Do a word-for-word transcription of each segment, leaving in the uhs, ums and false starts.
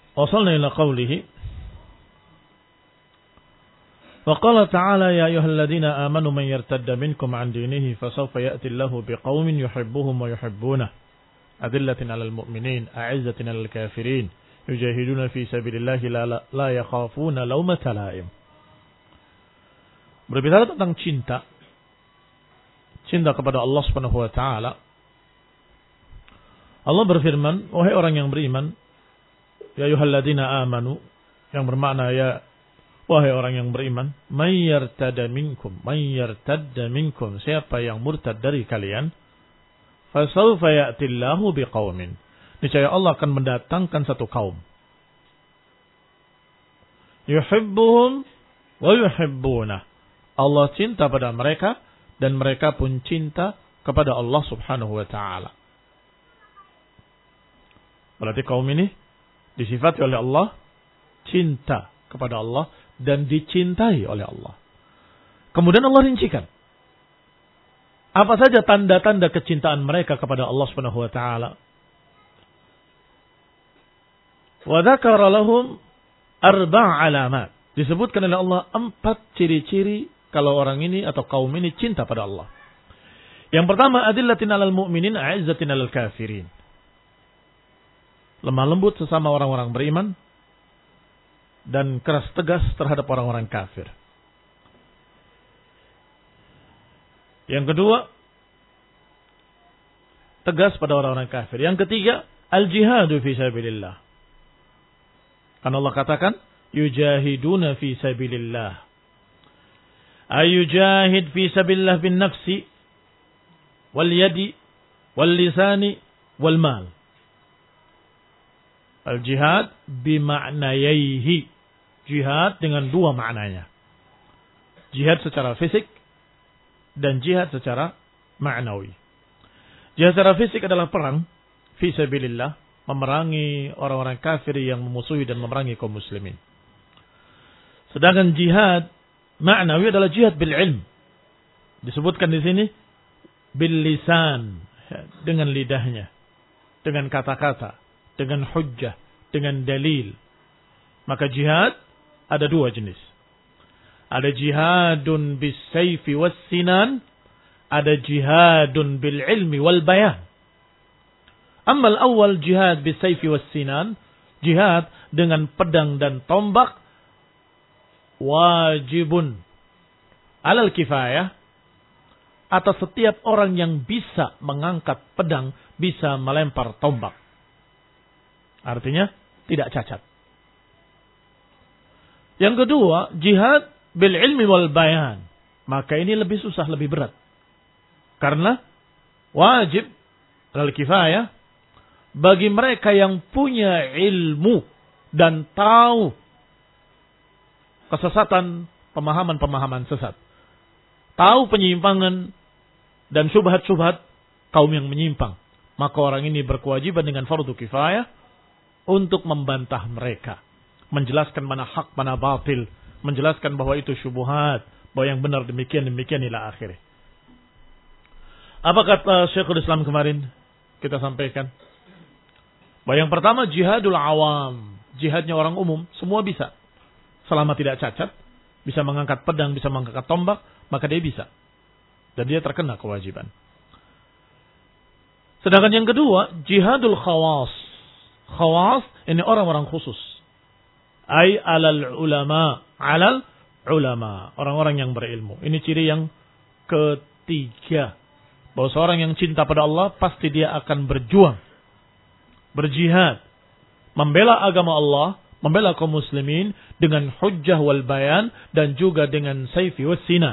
wasalna ila qawlihi wa qala ta'ala ya ayyuhalladzina amanu man yartadda minkum 'an dinihi fasawfa ya'ti Allahu biqaumin yuhibbuhum wa yuhibbunah adillatin 'alal mu'minin a'izzatin 'alal kafirin yujahiduna fi sabilillahi la, la yakhafuna laumata la'im. Berbicara tentang cinta, cinta kepada Allah Subhanahu wa taala. Allah berfirman, wahai orang yang beriman, ya ayyuhalladzina amanu, yang bermakna ya wahai orang yang beriman, may yartadda minkum, may yartadda minkum, siapa yang murtad dari kalian, fasawfa ya'tillahu biqaumin, niscaya Allah akan mendatangkan satu kaum, yuhibbuhum wa yuhibbunah, Allah cinta pada mereka dan mereka pun cinta kepada Allah Subhanahu wa taala. Berarti kaum ini disifati oleh Allah cinta kepada Allah dan dicintai oleh Allah. Kemudian Allah rincikan apa saja tanda-tanda kecintaan mereka kepada Allah Subhanahu wa taala. Wa dzakara lahum arba' alamat. Disebutkan oleh Allah empat ciri-ciri kalau orang ini atau kaum ini cinta pada Allah. Yang pertama, adillatin 'alal mu'minin a'izzatin 'alal kafirin. Lemah lembut sesama orang-orang beriman dan keras tegas terhadap orang-orang kafir. Yang kedua, tegas pada orang-orang kafir. Yang ketiga, al-jihadu fi sabilillah. Karena Allah katakan, yujahiduna fi sabilillah. Ayujahid fi sabilillah bin nafsi, wal yadi, wal lisani, wal mal. Al-jihad bimaknayaihi. Jihad dengan dua maknanya. Jihad secara fisik dan jihad secara ma'nawi. Jihad secara fisik adalah perang fi sabilillah, memerangi orang-orang kafir yang memusuhi dan memerangi kaum muslimin. Sedangkan jihad ma'nawi adalah jihad bil ilm. Disebutkan di sini bil lisan, dengan lidahnya, dengan kata-kata, dengan hujjah, dengan dalil. Maka jihad ada dua jenis. Ada jihadun bis sayfi was sinan, ada jihadun bil ilmi wal bayan. Ammal awal jihad bis sayfi was sinan, jihad dengan pedang dan tombak, wajibun alal kifayah, atas setiap orang yang bisa mengangkat pedang, bisa melempar tombak. Artinya tidak cacat. Yang kedua, jihad bil ilmi wal bayan. Maka ini lebih susah, lebih berat. Karena wajib alal kifayah bagi mereka yang punya ilmu dan tahu kesesatan, pemahaman-pemahaman sesat. Tahu penyimpangan dan syubhat-syubhat kaum yang menyimpang. Maka orang ini berkewajiban dengan fardu kifayah untuk membantah mereka. Menjelaskan mana hak, mana batil. Menjelaskan bahwa itu syubhat. Bahwa yang benar demikian, demikian ila akhirnya. Apa kata Syekhul Islam kemarin? Kita sampaikan. Bahwa yang pertama jihadul awam. Jihadnya orang umum. Semua bisa. Selama tidak cacat. Bisa mengangkat pedang, bisa mengangkat tombak. Maka dia bisa. Dan dia terkena kewajiban. Sedangkan yang kedua, jihadul khawas. Khawas ini orang-orang khusus. Ay alal ulama, alal ulama, orang-orang yang berilmu. Ini ciri yang ketiga. Bahwa seorang yang cinta pada Allah pasti dia akan berjuang, berjihad, membela agama Allah, membela kaum muslimin dengan hujjah wal bayan dan juga dengan sayfi was sinan.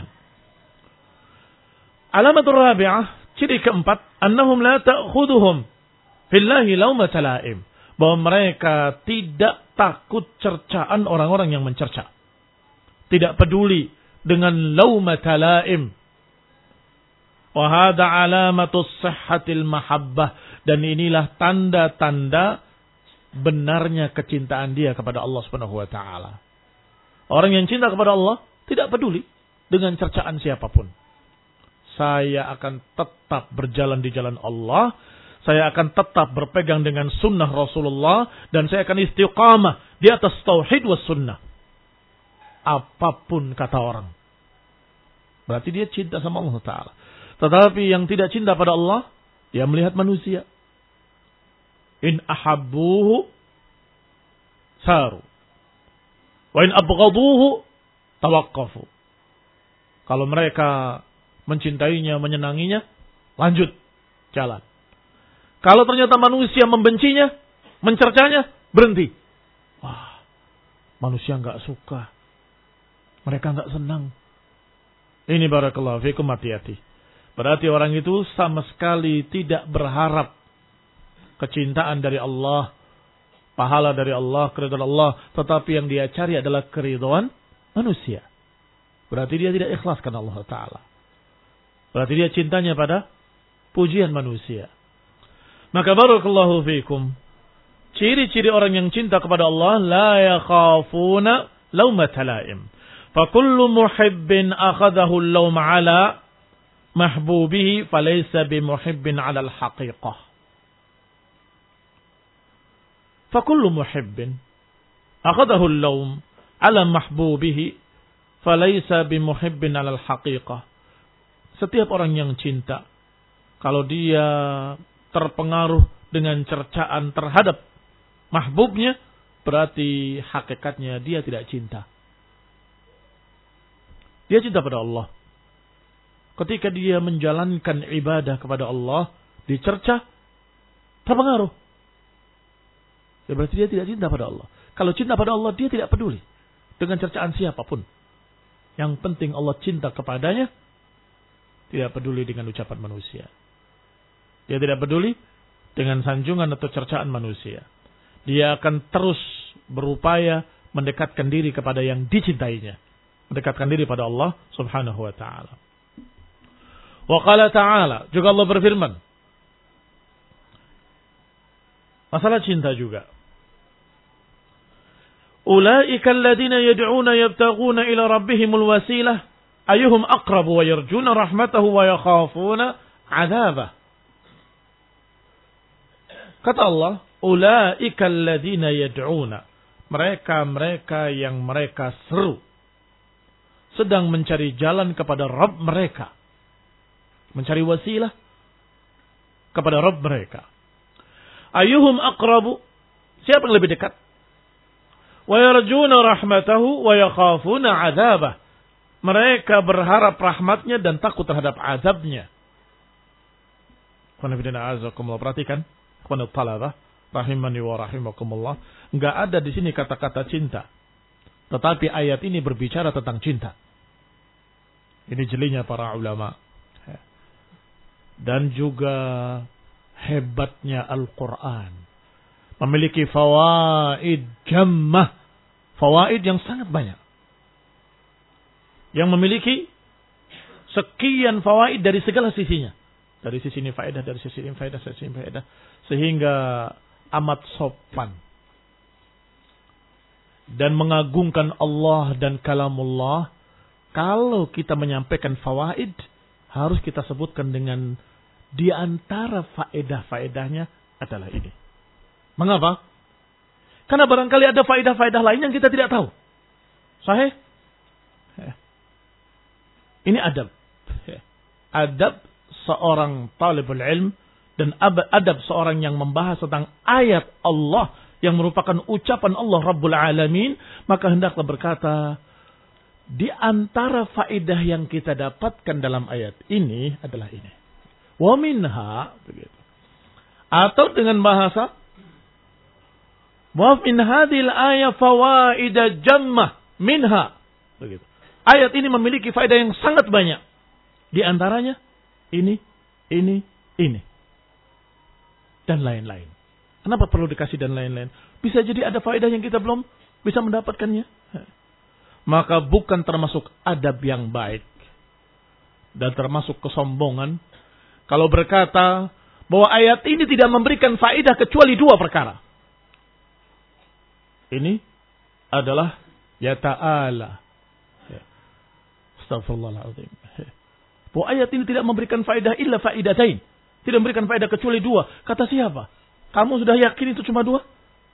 Alamatul rabi'ah, ciri keempat, annahum la ta'khuduhum fillahi laumata la'im. Bahwa mereka tidak takut cercaan orang-orang yang mencerca. Tidak peduli dengan laumata la'im. Wa hadha alamatus sihhatil mahabbah. Dan inilah tanda-tanda benarnya kecintaan dia kepada Allah Subhanahu wa taala. Orang yang cinta kepada Allah tidak peduli dengan cercaan siapapun. Saya akan tetap berjalan di jalan Allah Saya akan tetap berpegang dengan sunnah Rasulullah. Dan saya akan istiqamah di atas tauhid was sunnah. Apapun kata orang. Berarti dia cinta sama Allah Ta'ala. Tetapi yang tidak cinta pada Allah, dia melihat manusia. In ahabbuhu saru. Wa in abghaduhu tawaqqafu. Kalau mereka mencintainya, menyenanginya, lanjut jalan. Kalau ternyata manusia membencinya, mencercanya, berhenti. Wah, manusia enggak suka. Mereka enggak senang. Ini barakallahu fikum, hati-hati. Berarti orang itu sama sekali tidak berharap kecintaan dari Allah, pahala dari Allah, keridhaan Allah, tetapi yang dia cari adalah keridhaan manusia. Berarti dia tidak ikhlas karena Allah Ta'ala. Berarti dia cintanya pada pujian manusia. Maka barakallahu fikum, ciri-ciri orang yang cinta kepada Allah, la yakhafuna lawmata laim. Fa kullu muhibbin akhadahu al-lawm ala mahbubihi falaysa bimuhibbin ala al-haqiqah. Fa kullu muhibbin akhadahu al-lawm ala mahbubihi falaysa bimuhibbin ala al-haqiqah. Setiap orang yang cinta, kalau dia terpengaruh dengan cercaan terhadap mahbubnya, berarti hakikatnya dia tidak cinta. Dia cinta pada Allah. Ketika dia menjalankan ibadah kepada Allah, dicerca, terpengaruh. Ya berarti dia tidak cinta pada Allah. Kalau cinta pada Allah, dia tidak peduli dengan cercaan siapapun. Yang penting Allah cinta kepadanya, tidak peduli dengan ucapan manusia. Dia tidak peduli dengan sanjungan atau cercaan manusia. Dia akan terus berupaya mendekatkan diri kepada yang dicintainya. Mendekatkan diri pada Allah subhanahu wa ta'ala. Wa qala ta'ala, juga Allah berfirman. Masalah cinta juga. Ulaika alladhina yad'una yabtaghuna ila rabbihimul wasilah ayyuhum aqrabu wa yarjuna rahmatahu wa yakhafuna 'adzabah. Kata Allah, ulaika alladhina yad'una, mereka-mereka yang mereka seru, sedang mencari jalan kepada Rabb mereka, mencari wasilah kepada Rabb mereka. Ayyuhum aqrabu, siapa yang lebih dekat? Wa yarjuna rahmatahu wa yakhafuna 'adzabah, mereka berharap rahmatnya dan takut terhadap azabnya. Perhatikan, kepada talabah rahimani wa rahimakumullah, enggak ada di sini kata-kata cinta, tetapi ayat ini berbicara tentang cinta. Ini jelinya para ulama. Dan juga hebatnya Al-Quran, memiliki fawaid jammah, fawaid yang sangat banyak, yang memiliki sekian fawaid dari segala sisinya. Dari sisi ini faedah, dari sisi ini faedah, dari sisi ini faedah. Sehingga amat sopan. Dan mengagungkan Allah dan kalamullah. Kalau kita menyampaikan fawaid, harus kita sebutkan dengan di antara faedah-faedahnya adalah ini. Mengapa? Karena barangkali ada faedah-faedah lain yang kita tidak tahu. Sahih? Ini adab. Adab seorang talibul ilm dan adab seorang yang membahas tentang ayat Allah yang merupakan ucapan Allah Rabbul Alamin, maka hendaklah berkata, di antara faedah yang kita dapatkan dalam ayat ini adalah ini. Wa minha, begitu. Atau dengan bahasa, wa min hadhil ayat fawaida jammah minha, begitu. Ayat ini memiliki faedah yang sangat banyak. Di antaranya ini, ini, ini. Dan lain-lain. Kenapa perlu dikasih dan lain-lain? Bisa jadi ada faedah yang kita belum bisa mendapatkannya. Maka bukan termasuk adab yang baik. Dan termasuk kesombongan. Kalau berkata bahwa ayat ini tidak memberikan faedah kecuali dua perkara. Ini adalah ya ta'ala. Astagfirullahaladzim. Bahwa ayat ini tidak memberikan faedah illa faedatain. Tidak memberikan faedah kecuali dua. Kata siapa? Kamu sudah yakin itu cuma dua?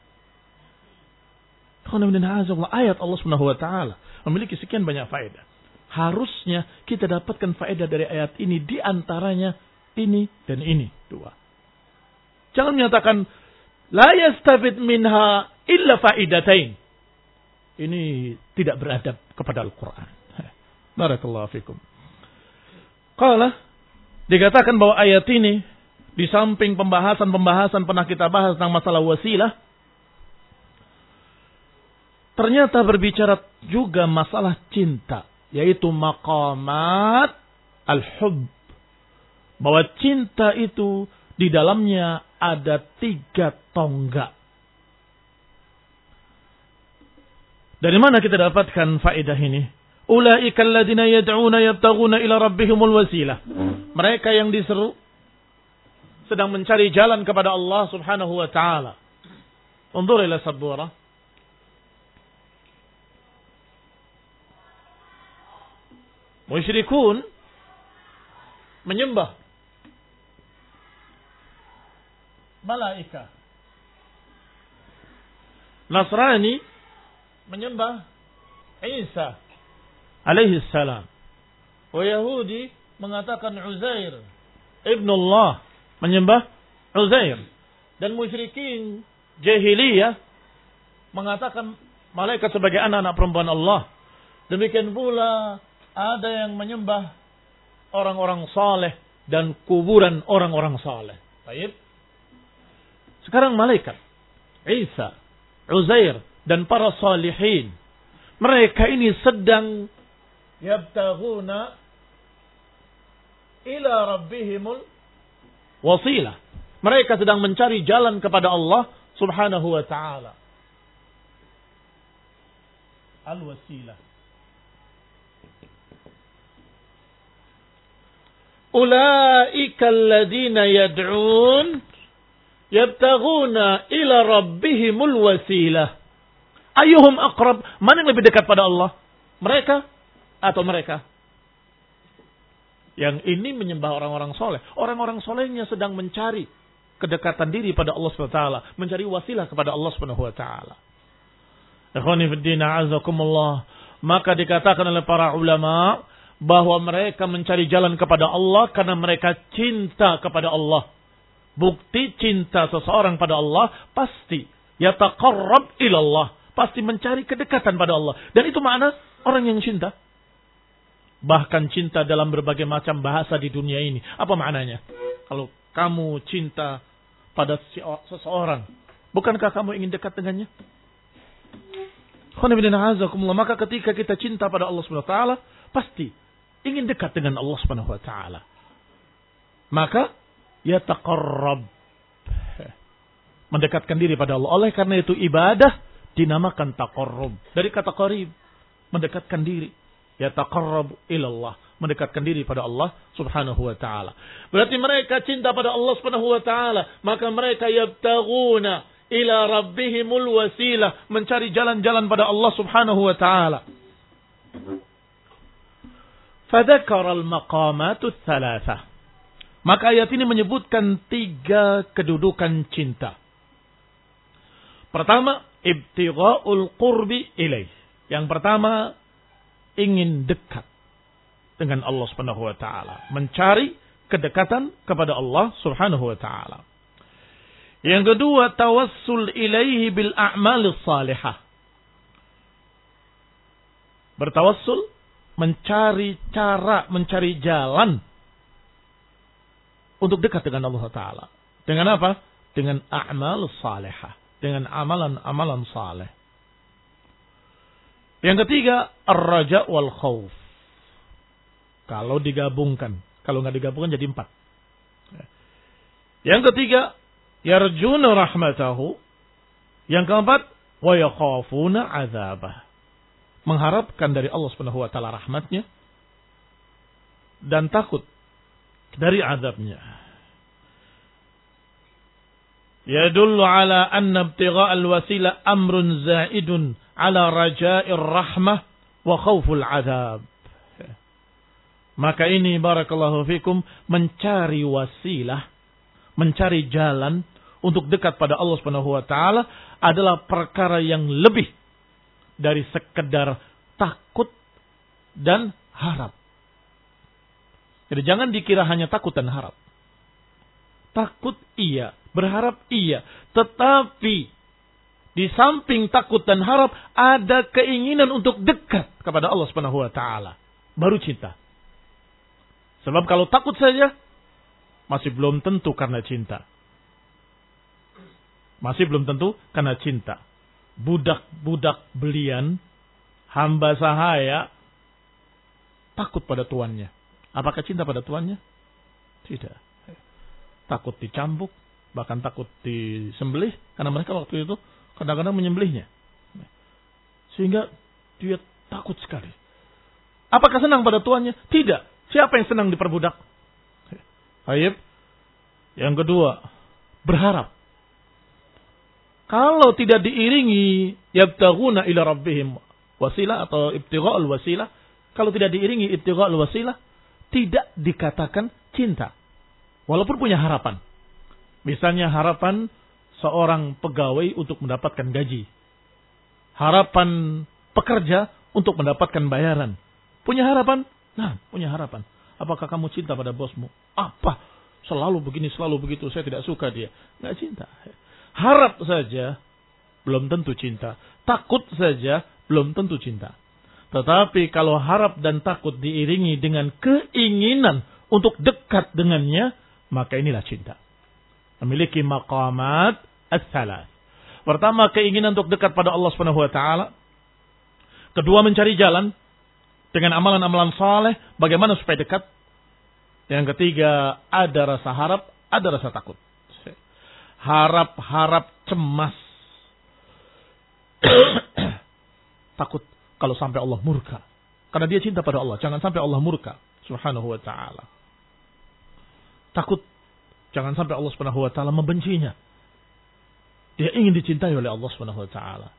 Ayat Allah Subhanahu wa taala memiliki sekian banyak faedah. Harusnya kita dapatkan faedah dari ayat ini, di antaranya ini dan ini, dua. Jangan menyatakan la yastafid minha illa faidatain. Ini tidak beradab kepada Al-Qur'an. Barakallahu fikum. Qala, dikatakan bahwa ayat ini di samping pembahasan-pembahasan pernah kita bahas tentang masalah wasilah, ternyata berbicara juga masalah cinta, yaitu maqamat al-hub. Bahwa cinta itu di dalamnya ada tiga tonggak. Dari mana kita dapatkan faedah ini? Ulaika alladziina yad'una yabtaghuna ila rabbihimul wasilah. Mereka yang diseru sedang mencari jalan kepada Allah Subhanahu wa taala. Unzur ila sabura. Musyrikun menyembah malaika. Nasrani menyembah Isa alaihi salam. Wa Yahudi mengatakan Uzair ibnullah, menyembah Uzair. Dan musyrikin jahiliyah mengatakan malaikat sebagai anak-anak perempuan Allah. Demikian pula ada yang menyembah orang-orang saleh dan kuburan orang-orang saleh. Baik. Sekarang malaikat, Isa, Uzair dan para salihin, mereka ini sedang yabtaghuna ila rabbihimul wasilah. Mereka sedang mencari jalan kepada Allah Subhanahu wa taala. Al-wasilah. Ulaika alladziina yad'un yabtaghuna ila rabbihimul wasilah. Ayyuhum aqrab? Mana yang lebih dekat pada Allah? Mereka atau mereka? Yang ini menyembah orang-orang soleh. Orang-orang solehnya sedang mencari kedekatan diri pada Allah subhanahu wa taala, mencari wasilah kepada Allah subhanahu wa taala. Ikhwani fid din, a'azakumullah. Maka dikatakan oleh para ulama bahwa mereka mencari jalan kepada Allah karena mereka cinta kepada Allah. Bukti cinta seseorang pada Allah pasti yataqarrab ila Allah, pasti mencari kedekatan pada Allah. Dan itu makna orang yang cinta. Bahkan cinta dalam berbagai macam bahasa di dunia ini. Apa maknanya? Kalau kamu cinta pada seseorang, bukankah kamu ingin dekat dengannya? Maka ketika kita cinta pada Allah subhanahu wa taala, pasti ingin dekat dengan Allah subhanahu wa taala. Maka yataqarrab, mendekatkan diri pada Allah. Oleh karena itu ibadah dinamakan taqarrub. Dari kata qarib, mendekatkan diri. Yataqarrab ilallah, mendekatkan diri pada Allah subhanahu wa ta'ala. Berarti mereka cinta pada Allah subhanahu wa ta'ala. Maka mereka yabtaghuna ila rabbihimul wasilah, mencari jalan-jalan pada Allah subhanahu wa ta'ala. Fadzakara al-maqamatu tsalatsah. Maka ayat ini menyebutkan tiga kedudukan cinta. Pertama, ibtigha'ul qurbi ilaih. Yang pertama, ingin dekat dengan Allah Subhanahu wa taala, mencari kedekatan kepada Allah Subhanahu wa taala. Yang kedua, tawassul ilaihi bil a'malis salihah. Bertawassul, mencari cara, mencari jalan untuk dekat dengan Allah taala. Dengan apa? Dengan a'malus salihah, dengan amalan-amalan saleh. Yang ketiga, ar-raja wal khauf. Kalau digabungkan. Kalau nggak digabungkan jadi empat. Yang ketiga, yarjuna rahmatahu. Yang keempat, wa yakhafuna azabah. Mengharapkan dari Allah Subhanahu wa taala rahmatnya dan takut dari azabnya. Yadullu ala anna ibtigha' al-wasila amrun za'idun ala raja'ir rahmah wa khawful azab. Maka ini barakallahu fikum, mencari wasilah, mencari jalan untuk dekat pada Allah Subhanahu wa taala adalah perkara yang lebih dari sekedar takut dan harap. Jadi jangan dikira hanya takut dan harap. Takut iya, berharap iya, tetapi di samping takut dan harap ada keinginan untuk dekat kepada Allah Subhanahu wa taala, baru cinta. Sebab kalau takut saja masih belum tentu karena cinta. Masih belum tentu karena cinta. Budak-budak belian, hamba sahaya, takut pada tuannya. Apakah cinta pada tuannya? Tidak. Takut dicambuk, bahkan takut disembelih, karena mereka waktu itu kadang-kadang menyembelihnya. Sehingga dia takut sekali. Apakah senang pada tuannya? Tidak. Siapa yang senang diperbudak? Baik. Yang kedua, berharap. Kalau tidak diiringi yabtaghuna ila rabbihim wasilah atau ibtigha'ul wasilah, kalau tidak diiringi ibtigha'ul wasilah, tidak dikatakan cinta. Walaupun punya harapan. Misalnya harapan seorang pegawai untuk mendapatkan gaji. Harapan pekerja untuk mendapatkan bayaran. Punya harapan? Nah, punya harapan. Apakah kamu cinta pada bosmu? Apa? Selalu begini, selalu begitu. Saya tidak suka dia. Nggak cinta. Harap saja belum tentu cinta. Takut saja belum tentu cinta. Tetapi kalau harap dan takut diiringi dengan keinginan untuk dekat dengannya, maka inilah cinta. Memiliki maqamat as-salas. Pertama, keinginan untuk dekat pada Allah Subhanahu wa taala. Kedua, mencari jalan dengan amalan-amalan saleh bagaimana supaya dekat. Yang ketiga, ada rasa harap, ada rasa takut. Harap-harap cemas. Takut kalau sampai Allah murka. Karena dia cinta pada Allah. Jangan sampai Allah murka. Subhanahu wa ta'ala. Takut. Jangan sampai Allah subhanahu wa ta'ala membencinya. Dia ingin dicintai oleh Allah subhanahu wa ta'ala.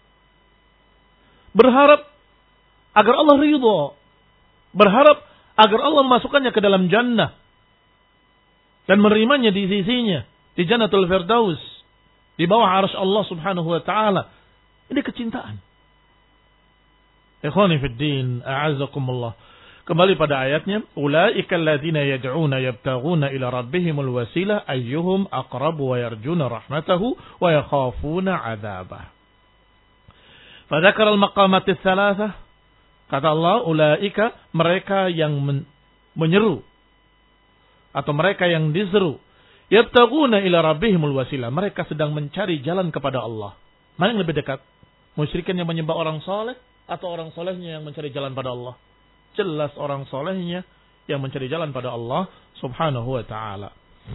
Berharap agar Allah ridha. Berharap agar Allah memasukkannya ke dalam jannah. Dan menerimanya di sisinya. Di Jannatul Firdaus. Di bawah arsy Allah subhanahu wa ta'ala. Ini kecintaan. Ikhwani fid din, a'azzakumullah. Kembali pada ayatnya, ulaika alladziina yad'uuna yabtaghuna ila rabbihimul wasilah ayyuhum aqrabu wa yarjuna rahmatahu wa yakhafuna 'adzabah. Fadzakara al-maqamat ats-tsalatsah. Kata Allah, ulaika, mereka yang men- menyeru atau mereka yang diseru, yabtaghuna ila rabbihimul wasilah, mereka sedang mencari jalan kepada Allah. Mana yang lebih dekat? Musyrikin yang menyembah orang saleh atau orang solehnya yang mencari jalan pada Allah? Jelas orang solehnya yang mencari jalan pada Allah subhanahu wa ta'ala.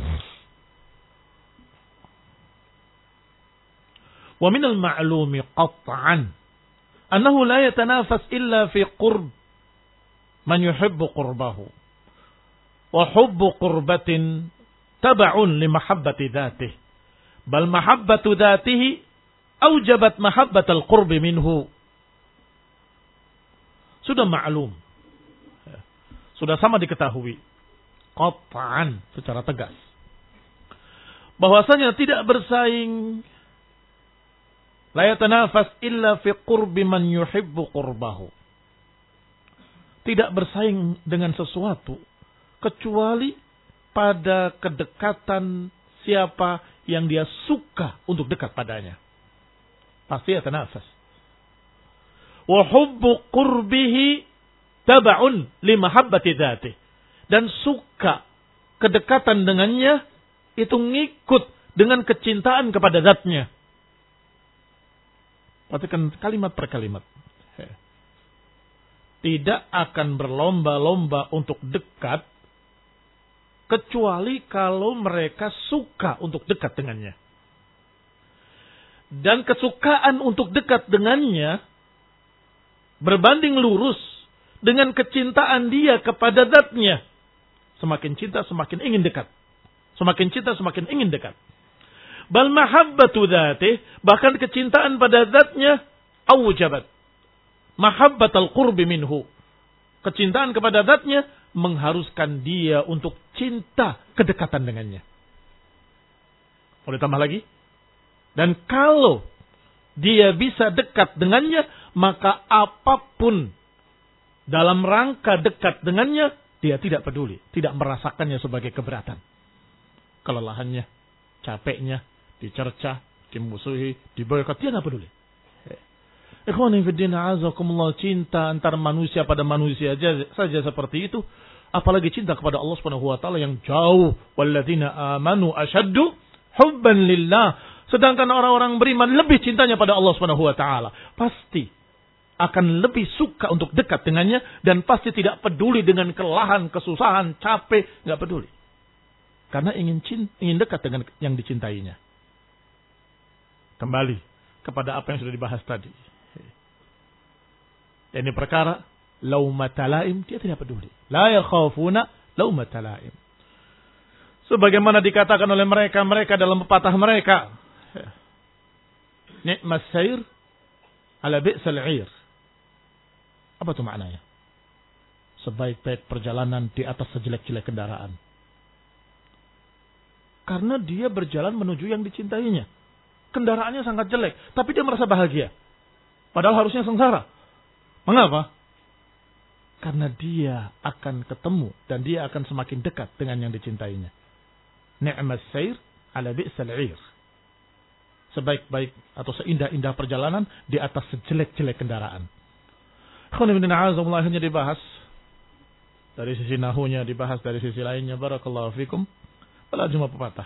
Wa minal ma'lumi qat'an annahu la yatanafas illa fi qurb man yuhibbu qurbahu. Wa hubbu qurbatin tab'un li mahabbati dzatihi. Bal mahabbatu dzatihi aujabat mahabbatal qurbi minhu. Sudah maklum. Sudah sama diketahui. Qat'an, secara tegas. Bahwasanya tidak bersaing. La yatanafas illa fi qurbi man yuhibbu qurbahu. Tidak bersaing dengan sesuatu. Kecuali pada kedekatan siapa yang dia suka untuk dekat padanya. Pasti yatanafas. Wa hubbu qurbihi tab'un li mahabbati dzatihi. Dan suka kedekatan dengannya itu ngikut dengan kecintaan kepada zatnya. Perhatikan kalimat per kalimat. Tidak akan berlomba-lomba untuk dekat kecuali kalau mereka suka untuk dekat dengannya. Dan kesukaan untuk dekat dengannya berbanding lurus dengan kecintaan dia kepada zatnya. Semakin cinta, semakin ingin dekat. Semakin cinta, semakin ingin dekat. Bal mahabbatu dzatih, bahkan kecintaan pada zatnya, aujabat mahabbatal qurbi minhu. Kecintaan kepada zatnya mengharuskan dia untuk cinta kedekatan dengannya. Mau ditambah lagi? Dan kalau dia bisa dekat dengannya, maka apapun dalam rangka dekat dengannya, dia tidak peduli. Tidak merasakannya sebagai keberatan. Kelelahannya, capeknya, dicercah, dimusuhi, diboykot, dia tidak peduli. Ikhwani fiddin azakumullah, cinta antar manusia pada manusia saja, saja seperti itu. Apalagi cinta kepada Allah Subhanahu wa taala yang jauh. Walladzina amanu asyaddu hubban lillah. Sedangkan orang-orang beriman lebih cintanya pada Allah Subhanahu wa taala. Pasti akan lebih suka untuk dekat dengannya dan pasti tidak peduli dengan kelelahan, kesusahan, capek, enggak peduli. Karena ingin cinta, ingin dekat dengan yang dicintainya. Kembali kepada apa yang sudah dibahas tadi. Ini perkara laumata laim, dia tidak peduli. La yakhafuna laumata laim. Sebagaimana dikatakan oleh mereka, mereka dalam pepatah mereka. Ni'mas sayr ala bi'sal 'ir. Apa itu maknanya? Sebaik-baik perjalanan di atas sejelek-jelek kendaraan. Karena dia berjalan menuju yang dicintainya. Kendaraannya sangat jelek, tapi dia merasa bahagia. Padahal harusnya sengsara. Mengapa? Karena dia akan ketemu dan dia akan semakin dekat dengan yang dicintainya. Ni'mas sayr ala bi'sal 'ir. Sebaik-baik atau seindah-indah perjalanan di atas sejelek-jelek kendaraan. Hanya dibahas dari sisi nahunya, dibahas dari sisi lainnya. Barakallahu fikum. Pada cuma pepatah.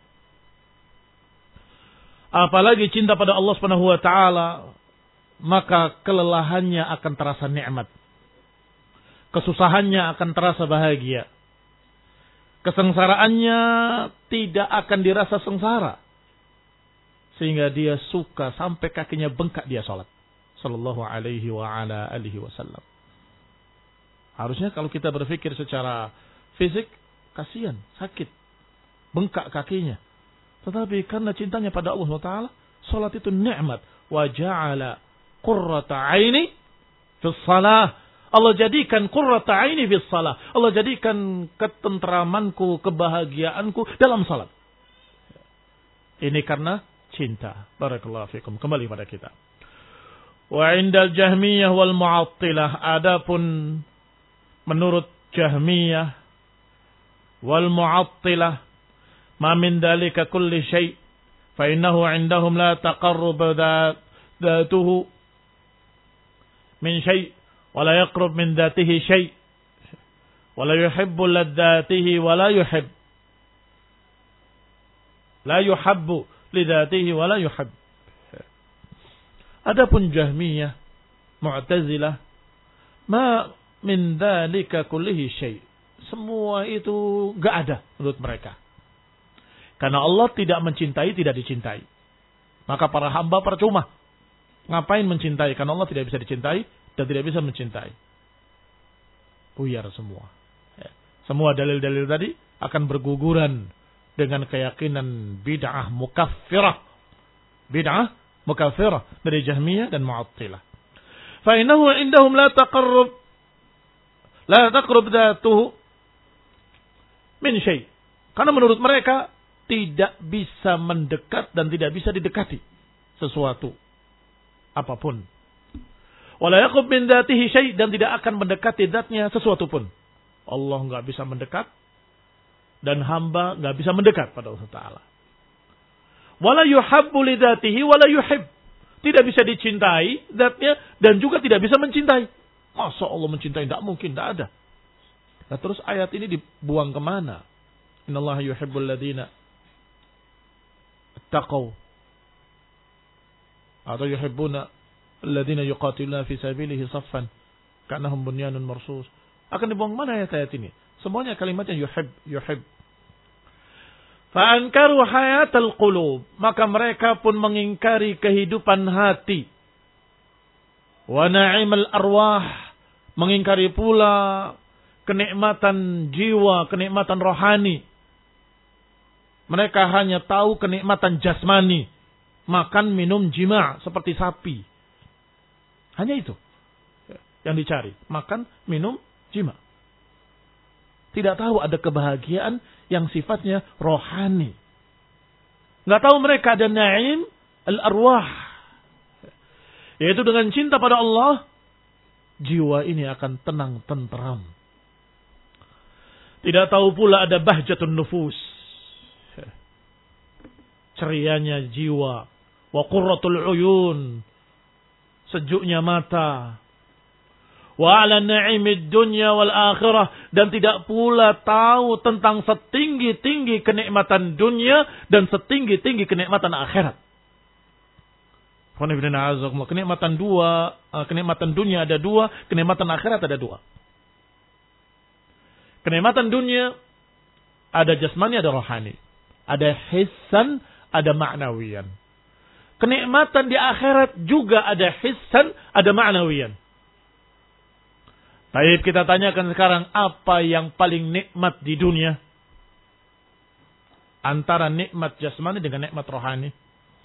Apalagi cinta pada Allah Subhanahu wa taala, maka kelelahannya akan terasa nikmat. Kesusahannya akan terasa bahagia. Kesengsaraannya tidak akan dirasa sengsara. Sehingga dia suka sampai kakinya bengkak dia salat. Sallallahu alaihi wa ala alihi wasallam. Harusnya kalau kita berpikir secara fisik, kasihan, sakit, bengkak kakinya. Tetapi karena cintanya pada Allah subhanahu wa taala, salat itu nikmat. Wa ja'ala qurrata aini fis salah. Allah jadikan qurrata aini fis salah. Allah jadikan ketentramanku, kebahagiaanku dalam salat. Ini karena cinta. Barakallahu fikum. Kembali pada kita. Wa indal Jahmiyah wal Mu'attilah, adapun menurut Jahmiyah wal Mu'attilah, ma min dalika kulli syai' fa innahu 'indahum la taqarrub dhatuhu min syai' wa la yaqrub min dhatihi syai' wa la yuhibbu ladzatihi wa la yuhib la yuhabbu lidatihi wa la yuhib. Adapun Jahmiyah, Mu'tazilah, ma min dzalika kullihi syai'. Semua itu enggak ada menurut mereka. Karena Allah tidak mencintai, tidak dicintai. Maka para hamba percuma. Ngapain mencintai? Karena Allah tidak bisa dicintai dan tidak bisa mencintai. Buyar semua. Semua dalil-dalil tadi akan berguguran dengan keyakinan bid'ah mukaffirah. Bid'ah mukaffirah dari Jahmiyah dan Mu'attilah. Fa innahu indahum la taqarrub la taqrub dhatuhu min syai'. Karena menurut mereka tidak bisa mendekat dan tidak bisa didekati sesuatu apapun. Wa la yaqrub min dhatihi syai', dan tidak akan mendekati zatnya sesuatu pun. Allah enggak bisa mendekat dan hamba enggak bisa mendekat pada Allah Taala. Wala yuhabbu lidatihi wala yuhib. Tidak bisa dicintai zatnya dan juga tidak bisa mencintai. Masa Allah mencintai? Tidak mungkin, tidak ada. Nah, terus ayat ini dibuang kemana? Innallaha yuhibbul ladzina ittaqaw. Atau yuhibbuna alladzina yuqatiluna fi sabilihi saffan ka'annahum bunyanun marsus. Akan dibuang kemana ayat-ayat ini? Semuanya kalimatnya yuhib, yuhib. Fa'ankaru hayatal qulub, maka mereka pun mengingkari kehidupan hati. Wa na'imal arwah, mengingkari pula kenikmatan jiwa, kenikmatan rohani. Mereka hanya tahu kenikmatan jasmani, makan, minum, jima' seperti sapi. Hanya itu yang dicari, makan, minum, jima'. Tidak tahu ada kebahagiaan yang sifatnya rohani. Nggak tahu mereka ada na'im al-arwah. Yaitu dengan cinta pada Allah, jiwa ini akan tenang, tenteram. Tidak tahu pula ada bahjatun nufus. Cerianya jiwa. Wa qurratul uyun. Sejuknya mata. Wa ala na'imid dunya wal akhirah. Dan tidak pula tahu tentang setinggi-tinggi kenikmatan dunia dan setinggi-tinggi kenikmatan akhirat. Kenikmatan dua, kenikmatan dunia ada dua, kenikmatan akhirat ada dua. Kenikmatan dunia ada jasmani, ada rohani. Ada hissan, ada ma'nawiyan. Kenikmatan di akhirat juga ada hissan, ada ma'nawiyan. Baik, kita tanyakan sekarang apa yang paling nikmat di dunia? Antara nikmat jasmani dengan nikmat rohani.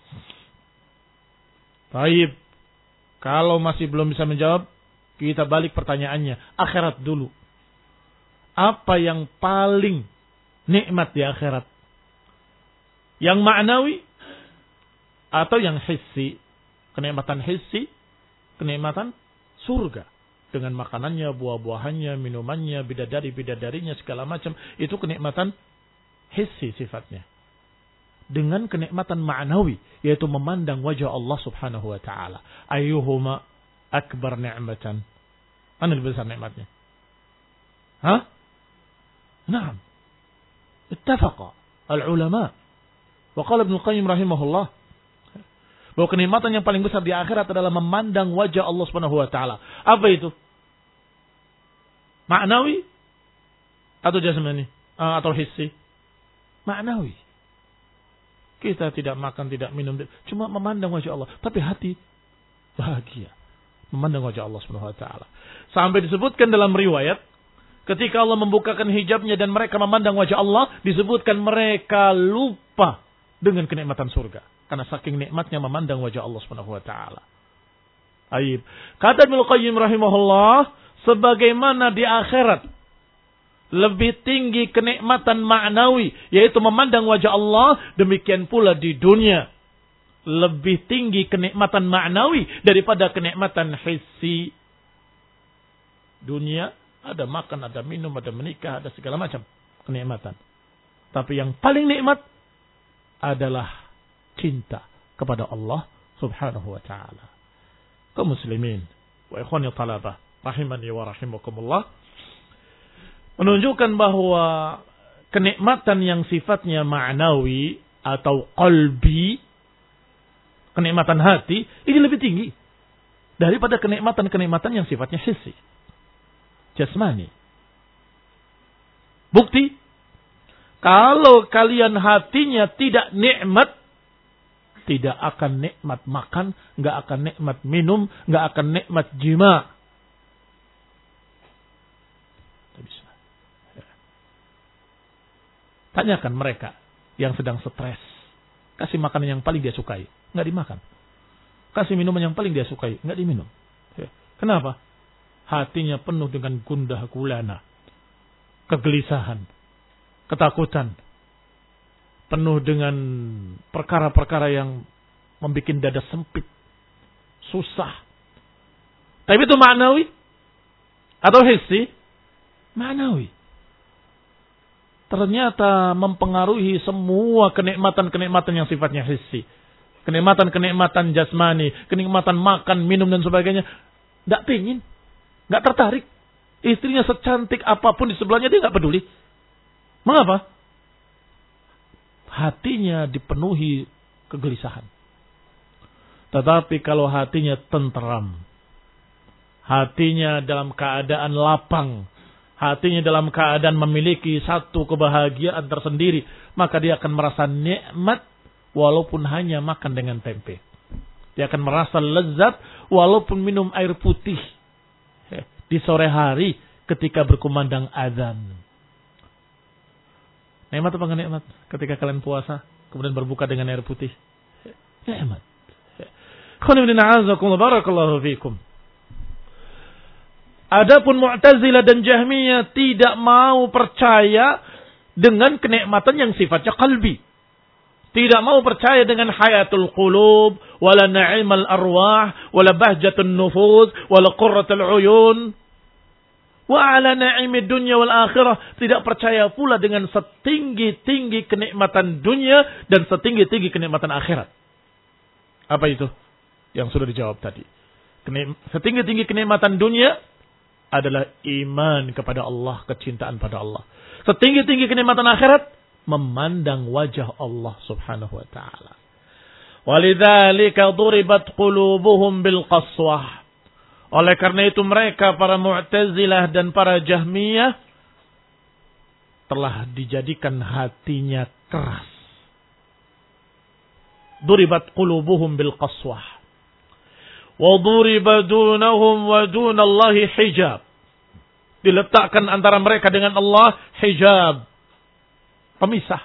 Baik, kalau masih belum bisa menjawab, kita balik pertanyaannya. Akhirat dulu. Apa yang paling nikmat di akhirat? Yang ma'nawi atau yang hissi? Kenikmatan hissi, kenikmatan surga. Dengan makanannya, buah-buahannya, minumannya, bidadari-bidadarinya, segala macam. Itu kenikmatan hissi sifatnya. Dengan kenikmatan ma'nawi, yaitu memandang wajah Allah subhanahu wa ta'ala. Ayyuhuma akbar ni'matan. Mana lebih besar nikmatnya? Hah? Naam. Ittafaqa al-ulama. Wa qala Ibnu Qayyim rahimahullah. Bahwa kenikmatan yang paling besar di akhirat adalah memandang wajah Allah subhanahu wa ta'ala. Apa itu? Ma'nawi? Atau jasmani? Atau hissi? Ma'nawi. Kita tidak makan, tidak minum. Cuma memandang wajah Allah. Tapi hati bahagia. Memandang wajah Allah subhanahu wa ta'ala. Sampai disebutkan dalam riwayat. Ketika Allah membukakan hijabnya dan mereka memandang wajah Allah. Disebutkan mereka lupa dengan kenikmatan surga. Karena saking nikmatnya memandang wajah Allah subhanahu wa ta'ala. Aib. Kata Ibnu Qayyim rahimahullah. Sebagaimana di akhirat. Lebih tinggi kenikmatan ma'nawi. Yaitu memandang wajah Allah. Demikian pula di dunia. Lebih tinggi kenikmatan ma'nawi. Daripada kenikmatan hissi. Dunia. Ada makan, ada minum, ada menikah. Ada segala macam kenikmatan. Tapi yang paling nikmat. Adalah cinta kepada Allah subhanahu wa ta'ala. Kaum muslimin. Wa ikhwani talabah. Rahimani wa rahimakumullah. Menunjukkan bahwa kenikmatan yang sifatnya ma'nawi atau qalbi, kenikmatan hati, ini lebih tinggi daripada kenikmatan-kenikmatan yang sifatnya hissi, jasmani. Bukti, kalau kalian hatinya tidak nikmat, tidak akan nikmat makan, nggak akan nikmat minum, nggak akan nikmat jima. Tanyakan mereka yang sedang stres. Kasih makanan yang paling dia sukai. Nggak dimakan. Kasih minuman yang paling dia sukai. Nggak diminum. Kenapa? Hatinya penuh dengan gundah gulana. Kegelisahan. Ketakutan. Penuh dengan perkara-perkara yang membuat dada sempit. Susah. Tapi itu ma'nawi? Atau hissi? Ma'nawi. Ternyata mempengaruhi semua kenikmatan-kenikmatan yang sifatnya hissi. Kenikmatan-kenikmatan jasmani, kenikmatan makan, minum dan sebagainya. Tidak pingin, tidak tertarik. Istrinya secantik apapun di sebelahnya dia tidak peduli. Mengapa? Hatinya dipenuhi kegelisahan. Tetapi kalau hatinya tenteram, hatinya dalam keadaan lapang, hatinya dalam keadaan memiliki satu kebahagiaan tersendiri, maka dia akan merasa nikmat walaupun hanya makan dengan tempe. Dia akan merasa lezat walaupun minum air putih di sore hari ketika berkumandang azan. Nikmat apa enggak nikmat? Ketika kalian puasa kemudian berbuka dengan air putih. Nikmat. Barakallahu fiikum. Adapun Mu'tazilah dan Jahmiyah tidak mau percaya dengan kenikmatan yang sifatnya qalbi. Tidak mau percaya dengan hayatul qulub, wala na'imal arwah, wala bahjatun nufuz, wala qurratul uyun. Wa ala na'imid dunya wal akhirah. Tidak percaya pula dengan setinggi-tinggi kenikmatan dunia dan setinggi-tinggi kenikmatan akhirat. Apa itu? Yang sudah dijawab tadi. Setinggi-tinggi kenikmatan dunia adalah iman kepada Allah, kecintaan pada Allah. Setinggi-tinggi kenikmatan akhirat, memandang wajah Allah subhanahu wa ta'ala. Walidzalika duribat qulubuhum bil qaswah. Oleh karena itu mereka para Mu'tazilah dan para Jahmiyah telah dijadikan hatinya keras. Duribat qulubuhum bil qaswah. Wa duriba dunahum wa dunallahi hijab. Diletakkan antara mereka dengan Allah hijab. Pemisah.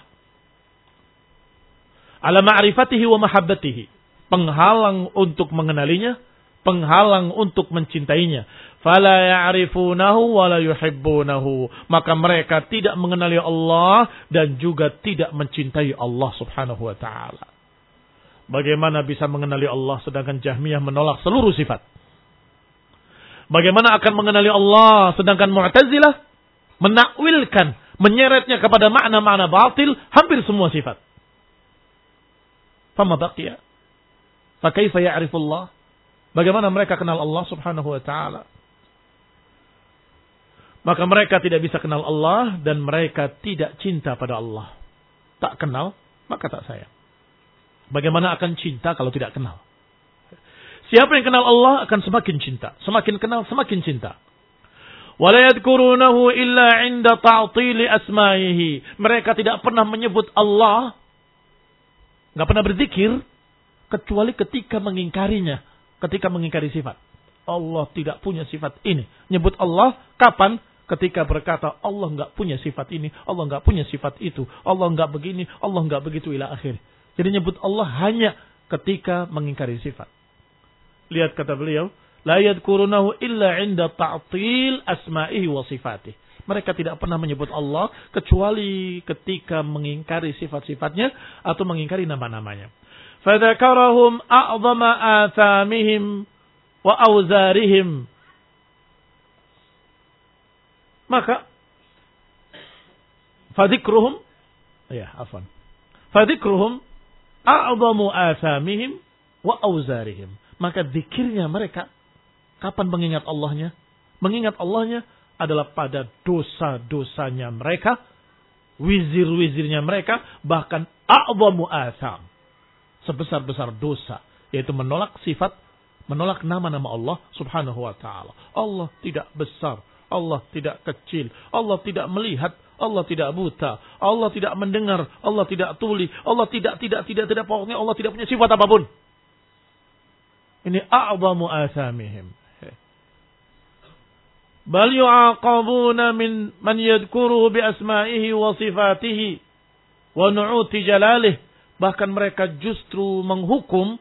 Ala ma'rifatihi wa mahabbatihi. Penghalang untuk mengenalinya, penghalang untuk mencintainya. Fala ya'rifunahu wa la yuhibbunahu. Maka mereka tidak mengenali Allah dan juga tidak mencintai Allah subhanahu wa ta'ala. Bagaimana bisa mengenali Allah sedangkan Jahmiyah menolak seluruh sifat? Bagaimana akan mengenali Allah sedangkan Mu'tazilah menakwilkan, menyeretnya kepada makna-makna batil hampir semua sifat. Fama baqiya? Fa kaifa ya'rifullah? Bagaimana mereka kenal Allah subhanahu wa ta'ala? Maka mereka tidak bisa kenal Allah dan mereka tidak cinta pada Allah. Tak kenal, maka tak sayang. Bagaimana akan cinta kalau tidak kenal? Siapa yang kenal Allah akan semakin cinta. Semakin kenal, semakin cinta. وَلَا يَذْكُرُونَهُ إِلَّا عِنْدَ تَعْطِيلِ أَسْمَائِهِ. Mereka tidak pernah menyebut Allah, nggak pernah berzikir, kecuali ketika mengingkarinya, ketika mengingkari sifat. Allah tidak punya sifat ini. Nyebut Allah kapan? Ketika berkata Allah nggak punya sifat ini, Allah nggak punya sifat itu, Allah nggak begini, Allah nggak begitu ila akhir. Jadi nyebut Allah hanya ketika mengingkari sifat. Lihat kata beliau, la yadhkurunahu illa 'inda ta'til asma'ihi wa sifatih. Mereka tidak pernah menyebut Allah kecuali ketika mengingkari sifat-sifatnya atau mengingkari nama-namanya. Fadzakarahum a'zama athamihim wa awzarihim. Maka fadzikruhum ya afwan. Fadzikruhum a'zamu athamihim wa awzarihim. Maka zikirnya mereka kapan mengingat Allahnya? Mengingat Allahnya adalah pada dosa-dosanya mereka, wizir-wizirnya mereka, bahkan a'zamu atham. Sebesar-besar dosa, yaitu menolak sifat, menolak nama-nama Allah subhanahu wa ta'ala. Allah tidak besar, Allah tidak kecil, Allah tidak melihat, Allah tidak buta, Allah tidak mendengar, Allah tidak tuli, Allah tidak, tidak, tidak, tidak, pokoknya Allah tidak punya sifat apapun. Ini a'zamu athamihim. Bal yu'aqabuna min man yadhkuruhu bi asma'ihi wa sifatihi wa nu'uti jalalih. Bahkan mereka justru menghukum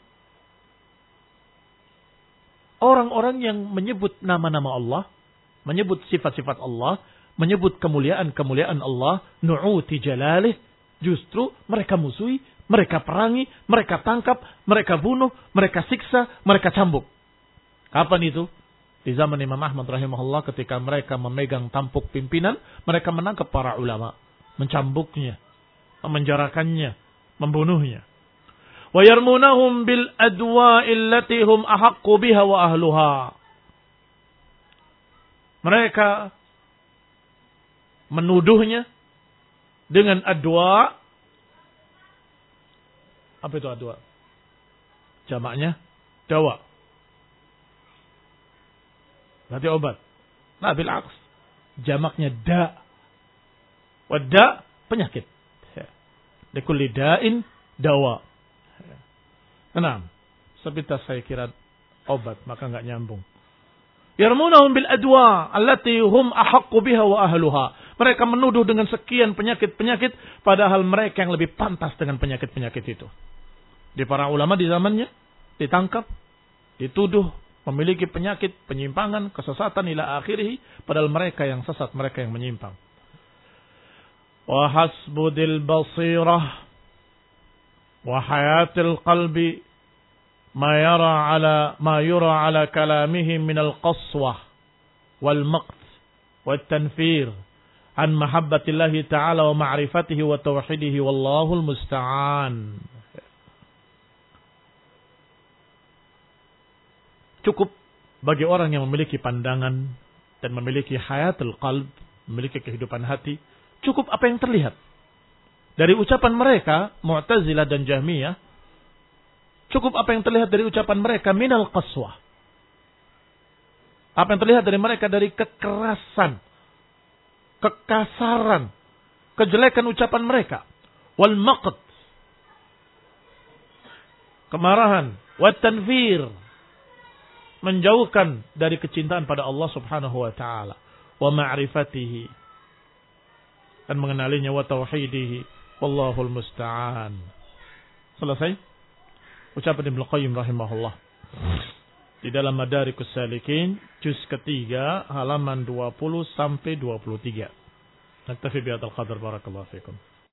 orang-orang yang menyebut nama-nama Allah, menyebut sifat-sifat Allah, menyebut kemuliaan-kemuliaan Allah, nu'uti jalalih. Justru mereka musuhi, mereka perangi, mereka tangkap, mereka bunuh, mereka siksa, mereka cambuk. Kapan itu? Di zaman Imam Ahmad rahimahullah ketika mereka memegang tampuk pimpinan, mereka menangkap para ulama, mencambuknya, memenjarakannya, membunuhnya. Wa yarmunahum bil adwa'il lati hum ahaqqu biha wa ahluha. Mereka menuduhnya dengan adwa. Apa itu adwa? Jamaknya dawa. Berarti obat. Nah, bil aks. Jamaknya da. Wada penyakit. Likulli da'in dawa. Enam. Sepintas saya kira obat, maka enggak nyambung. Yarmunahum bil adwa allati hum ahaqqu biha wa ahluha. Mereka menuduh dengan sekian penyakit-penyakit padahal mereka yang lebih pantas dengan penyakit-penyakit itu. Di para ulama di zamannya ditangkap, dituduh memiliki penyakit, penyimpangan, kesesatan ila akhirih, padahal mereka yang sesat, mereka yang menyimpang. Wa hasbudil basirah wa hayatil qalbi ma yara ala ma yura ala kalamihim min al-qaswah wal maqt wat tanfir an mahabbatillahi ta'ala wa ma'rifatihi wa tauhidihi wallahul musta'an. Cukup bagi orang yang memiliki pandangan dan memiliki hayatul qalb, memiliki kehidupan hati, cukup apa yang terlihat dari ucapan mereka Mu'tazilah dan Jahmiyah, cukup apa yang terlihat dari ucapan mereka minal qaswah, apa yang terlihat dari mereka dari kekerasan, kekasaran, kejelekan ucapan mereka, wal maqt, kemarahan, wat tanfir, menjauhkan dari kecintaan pada Allah Subhanahu wa taala, wa ma'rifatihi, dan mengenalinya, wa tauhidihi, wallahul musta'an. Selesai ucapan Ibnu Qayyim rahimahullah di dalam Madarikus Salikin juz ketiga halaman dua puluh sampai dua puluh tiga. Naktafi bihadzal qadar, barakallahu fikum.